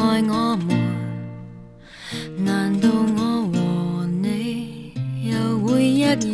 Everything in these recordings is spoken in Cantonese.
爱我们，难道我和你又会一样？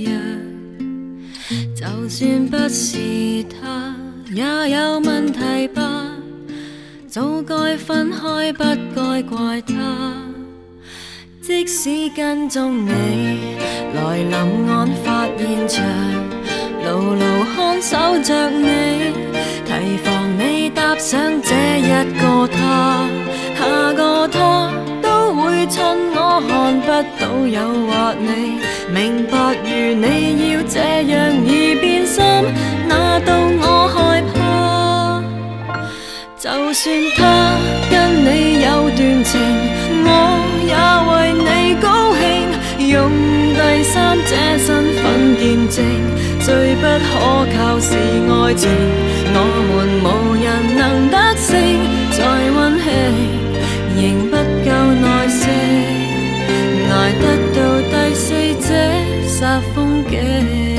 就算不是他，也有问题吧？早该分开，不该怪他。即使跟踪你来临案发现场，牢牢看守着你，提防你搭上这一个他，下个他都会趁我看不到诱惑你。明白如你要这样而变心，那到我害怕。就算他跟你有段情，我也为你高兴，用第三者身份见证，最不可靠是爱情，我們無人能得勝，再溫馨仍不夠耐性，捱得到第四者煞風景。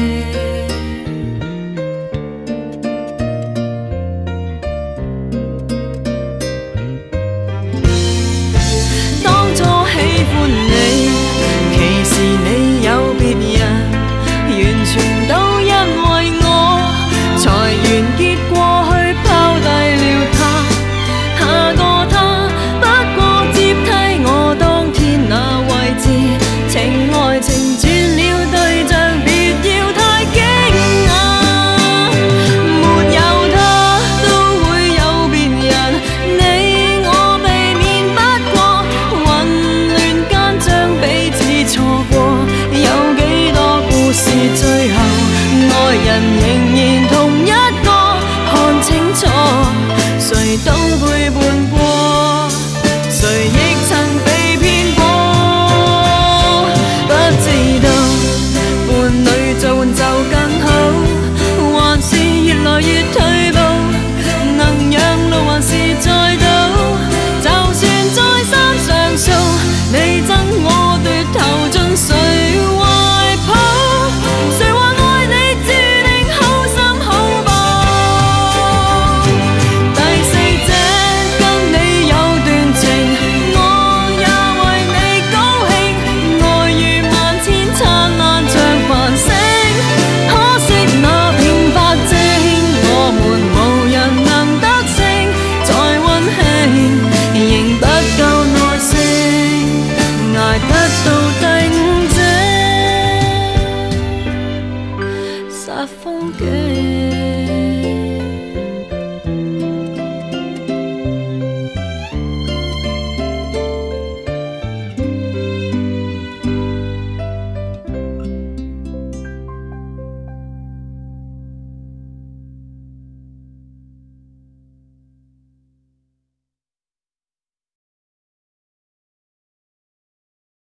當初喜歡你，其實你有別人，完全都因為我才完結過去，拋低了他，下個他不過接替我當天那位置，情愛情轉了對象，別要太驚訝，沒有他都會有別人，你我避免不過，混亂間將彼此錯過，有幾多故事最後愛人仍然同一個，看清楚誰都背叛過，誰亦曾被騙過，不知道伴侶做換就更好，還是越來越退步，能讓路還是再倒，就算再三上訴，你憎我奪頭進誰懷抱，誰話愛你注定好心好報，第四者跟你有段情，我也為你高興，愛如萬千燦爛像繁星，可惜那片白淨，我們無人能得勝，再溫馨仍不夠耐性，捱得到第五者煞風景。